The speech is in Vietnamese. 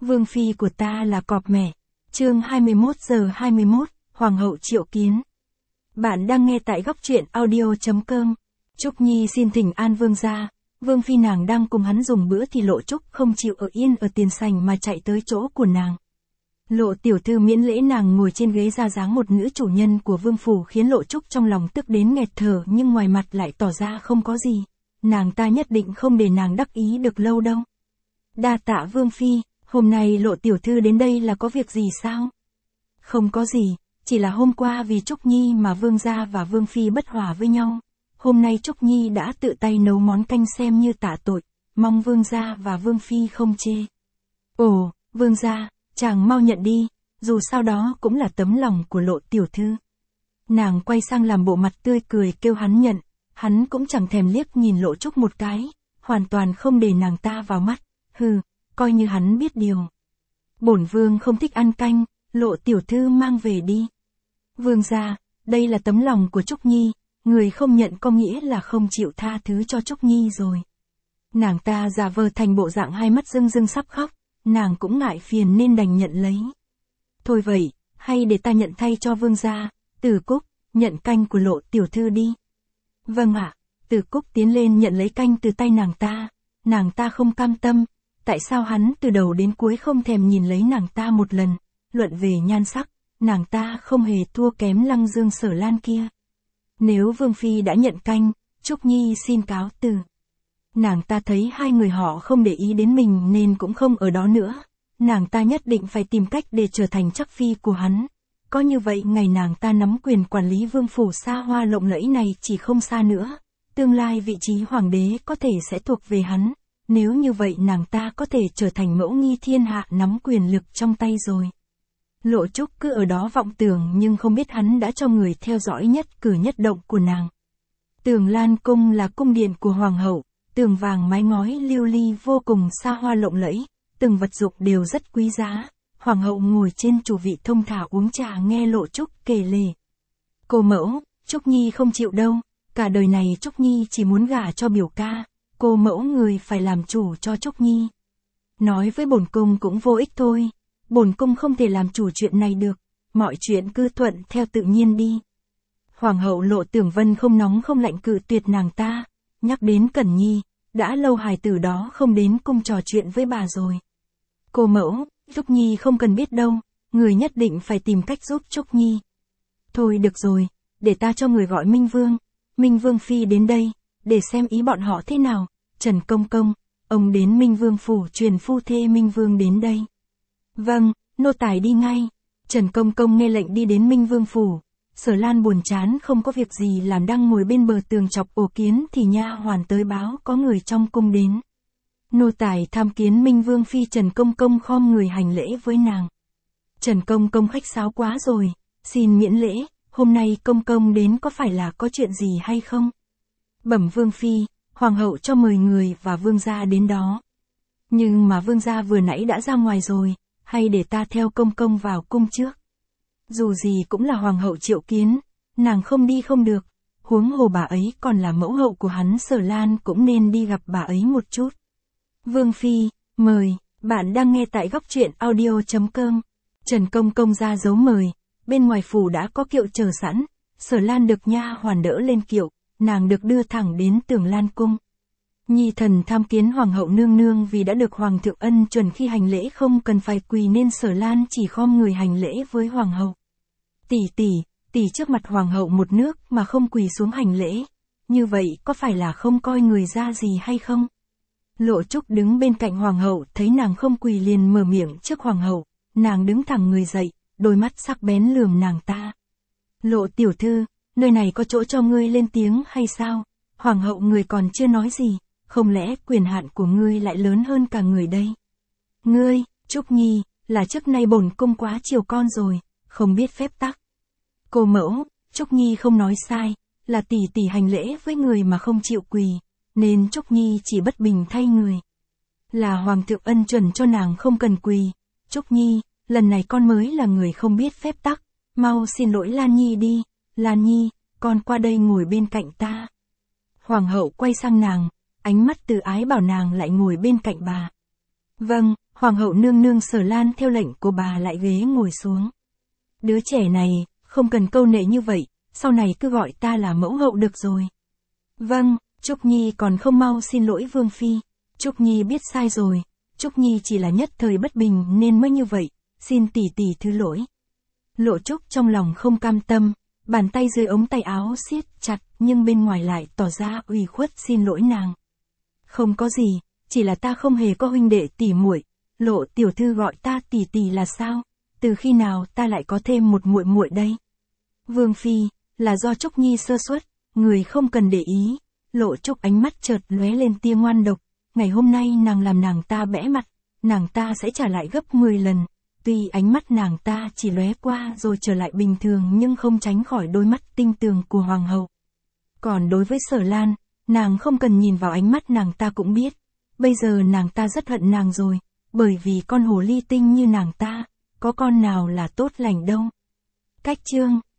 Vương phi của ta là cọp mẹ. Chương 21:21, Hoàng hậu triệu kiến. Bạn đang nghe tại góc truyện audio.com. Trúc Nhi xin thỉnh an vương gia. Vương phi nàng đang cùng hắn dùng bữa thì Lộ Trúc không chịu ở yên ở tiền sảnh mà chạy tới chỗ của nàng. Lộ tiểu thư miễn lễ nàng ngồi trên ghế ra dáng một nữ chủ nhân của vương phủ khiến Lộ Trúc trong lòng tức đến nghẹt thở, nhưng ngoài mặt lại tỏ ra không có gì. Nàng ta nhất định không để nàng đắc ý được lâu đâu. Đa tạ vương phi, hôm nay Lộ tiểu thư đến đây là có việc gì sao? Không có gì, chỉ là hôm qua vì Trúc Nhi mà vương gia và vương phi bất hòa với nhau. Hôm nay Trúc Nhi đã tự tay nấu món canh xem như tạ tội, mong vương gia và vương phi không chê. Ồ, vương gia, chàng mau nhận đi, dù sao đó cũng là tấm lòng của Lộ tiểu thư. Nàng quay sang làm bộ mặt tươi cười kêu hắn nhận, hắn cũng chẳng thèm liếc nhìn Lộ Trúc một cái, hoàn toàn không để nàng ta vào mắt, hừ, coi như hắn biết điều. Bổn vương không thích ăn canh, Lộ tiểu thư mang về đi. Vương gia, đây là tấm lòng của Trúc Nhi, người không nhận có nghĩa là không chịu tha thứ cho Trúc Nhi rồi. Nàng ta giả vờ thành bộ dạng hai mắt rưng rưng sắp khóc, nàng cũng ngại phiền nên đành nhận lấy. Thôi vậy, hay để ta nhận thay cho vương gia. Từ Cúc, nhận canh của Lộ tiểu thư đi. Vâng ạ. Từ Cúc tiến lên nhận lấy canh từ tay nàng ta không cam tâm, tại sao hắn từ đầu đến cuối không thèm nhìn lấy nàng ta một lần. Luận về nhan sắc, nàng ta không hề thua kém Lăng Dương Sở Lan kia. Nếu vương phi đã nhận canh, Trúc Nhi xin cáo từ. Nàng ta thấy hai người họ không để ý đến mình nên cũng không ở đó nữa. Nàng ta nhất định phải tìm cách để trở thành chắc phi của hắn. Có như vậy ngày nàng ta nắm quyền quản lý vương phủ xa hoa lộng lẫy này chỉ không xa nữa. Tương lai vị trí hoàng đế có thể sẽ thuộc về hắn. Nếu như vậy nàng ta có thể trở thành mẫu nghi thiên hạ nắm quyền lực trong tay rồi. Lộ Trúc cứ ở đó vọng tưởng nhưng không biết hắn đã cho người theo dõi nhất cử nhất động của nàng. Tường Lan Cung là cung điện của hoàng hậu, tường vàng mái ngói lưu ly vô cùng xa hoa lộng lẫy, từng vật dụng đều rất quý giá. Hoàng hậu ngồi trên chủ vị thông thả uống trà nghe Lộ Trúc kể lể. Cô mẫu, Trúc Nhi không chịu đâu, cả đời này Trúc Nhi chỉ muốn gả cho biểu ca, cô mẫu người phải làm chủ cho Trúc Nhi. Nói với bổn cung cũng vô ích thôi, bổn cung không thể làm chủ chuyện này được, mọi chuyện cứ thuận theo tự nhiên đi. Hoàng hậu Lộ Tưởng Vân không nóng không lạnh cự tuyệt nàng ta, nhắc đến Cẩn Nhi, đã lâu hài tử đó không đến cung trò chuyện với bà rồi. Cô mẫu, Trúc Nhi không cần biết đâu, người nhất định phải tìm cách giúp Trúc Nhi. Thôi được rồi, để ta cho người gọi Minh Vương phi đến đây, để xem ý bọn họ thế nào. Trần Công Công, ông đến Minh Vương phủ truyền phu thê Minh Vương đến đây. Vâng, nô tài đi ngay. Trần Công Công nghe lệnh đi đến Minh Vương phủ. Sở Lan buồn chán không có việc gì làm đang ngồi bên bờ tường chọc ổ kiến thì nha hoàn tới báo có người trong cung đến. Nô tài tham kiến Minh Vương phi. Trần Công Công khom người hành lễ với nàng. Trần Công Công khách sáo quá rồi, xin miễn lễ, hôm nay Công Công đến có phải là có chuyện gì hay không? Bẩm Vương phi, hoàng hậu cho mời người và vương gia đến đó. Nhưng mà vương gia vừa nãy đã ra ngoài rồi, hay để ta theo Công Công vào cung trước? Dù gì cũng là hoàng hậu triệu kiến, nàng không đi không được, huống hồ bà ấy còn là mẫu hậu của hắn. Sở Lan cũng nên đi gặp bà ấy một chút. Vương phi, mời, bạn đang nghe tại góc truyện audio.com. Trần Công Công ra dấu mời, bên ngoài phủ đã có kiệu chờ sẵn, Sở Lan được nha hoàn đỡ lên kiệu, nàng được đưa thẳng đến Tường Lan Cung. Nhi thần tham kiến hoàng hậu nương nương. Vì đã được hoàng thượng ân chuẩn khi hành lễ không cần phải quỳ nên Sở Lan chỉ khom người hành lễ với hoàng hậu. Tỷ trước mặt hoàng hậu một nước mà không quỳ xuống hành lễ, như vậy có phải là không coi người ra gì hay không? Lộ Trúc đứng bên cạnh hoàng hậu thấy nàng không quỳ liền mở miệng trước hoàng hậu, nàng đứng thẳng người dậy, đôi mắt sắc bén lườm nàng ta. Lộ tiểu thư, nơi này có chỗ cho ngươi lên tiếng hay sao? Hoàng hậu người còn chưa nói gì, không lẽ quyền hạn của ngươi lại lớn hơn cả người đây? Ngươi, Trúc Nhi, là trước nay bổn cung quá chiều con rồi, không biết phép tắc. Cô mẫu, Trúc Nhi không nói sai, là tỷ hành lễ với người mà không chịu quỳ, nên Trúc Nhi chỉ bất bình thay người. Là hoàng thượng ân chuẩn cho nàng không cần quỳ. Trúc Nhi, lần này con mới là người không biết phép tắc, mau xin lỗi Lan Nhi đi. Lan Nhi, con qua đây ngồi bên cạnh ta. Hoàng hậu quay sang nàng, ánh mắt từ ái bảo nàng lại ngồi bên cạnh bà. Vâng, Hoàng hậu nương nương Sở Lan theo lệnh của bà lại ghế ngồi xuống. Đứa trẻ này, không cần câu nệ như vậy, sau này cứ gọi ta là mẫu hậu được rồi. Vâng, Trúc Nhi còn không mau xin lỗi Vương Phi. Trúc Nhi biết sai rồi, Trúc Nhi chỉ là nhất thời bất bình nên mới như vậy, xin tỷ tỷ thứ lỗi. Lộ Trúc trong lòng không cam tâm, bàn tay dưới ống tay áo siết chặt nhưng bên ngoài lại tỏ ra ủy khuất xin lỗi nàng. Không có gì, chỉ là ta không hề có huynh đệ tỷ muội. Lộ tiểu thư gọi ta tỷ tỷ là sao? Từ khi nào ta lại có thêm một muội muội đây? Vương Phi, là do Trúc Nhi sơ suất, người không cần để ý. Lộ Trúc ánh mắt chợt lóe lên tia ngoan độc, ngày hôm nay nàng làm nàng ta bẽ mặt, nàng ta sẽ trả lại gấp 10 lần. Tuy ánh mắt nàng ta chỉ lóe qua rồi trở lại bình thường nhưng không tránh khỏi đôi mắt tinh tường của Hoàng hậu. Còn đối với Sở Lan, nàng không cần nhìn vào ánh mắt nàng ta cũng biết. Bây giờ nàng ta rất hận nàng rồi, bởi vì con hồ ly tinh như nàng ta, có con nào là tốt lành đâu. Cách chương